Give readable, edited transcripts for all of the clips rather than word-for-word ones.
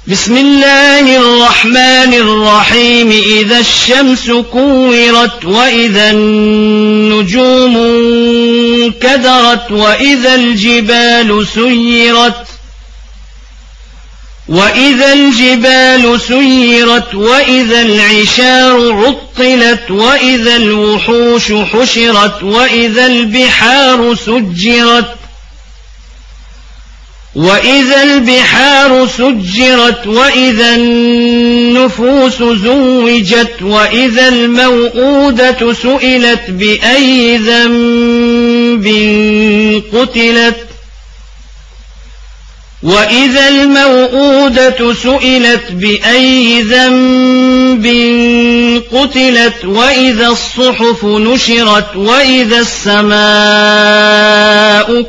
بسم الله الرحمن الرحيم. إذا الشمس كورت وإذا النجوم انكدرت وإذا الجبال سيرت وإذا العشار عطلت وإذا الوحوش حشرت وإذا البحار سجرت وإذا النفوس زوجت وإذا الموءودة سئلت بأي ذنب قتلت وإذا الصحف نشرت وإذا السماء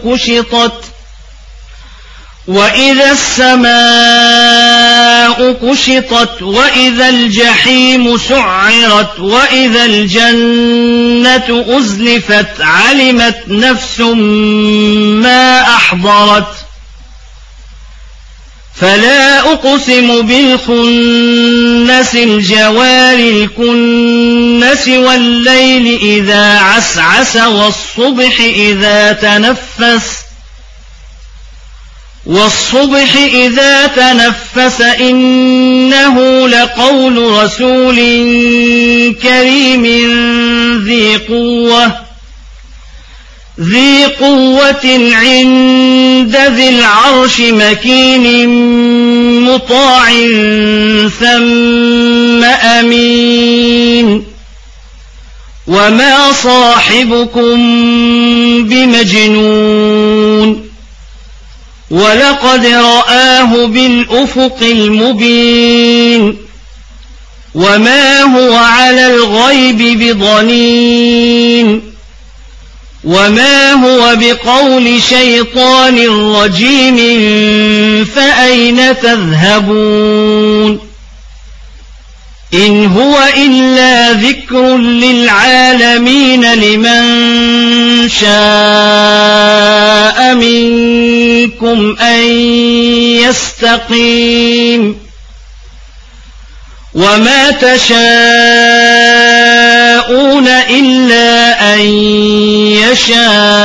كشطت وإذا الجحيم سعرت وإذا الجنة أزلفت علمت نفس ما أحضرت. فلا أقسم بالخنس الجوار الكنس والليل إذا عسعس والصبح إذا تنفس إنه لقول رسول كريم ذي قوة عند ذي العرش مكين مطاع ثم أمين. وما صاحبكم بمجنون ولقد رآه بالأفق المبين. وما هو على الغيب بضنين وما هو بقول شيطان رجيم فأين تذهبون إن هو إلا ذكر للعالمين لمن شاء منكم أن يستقيم. وما تشاءون إلا أن يشاء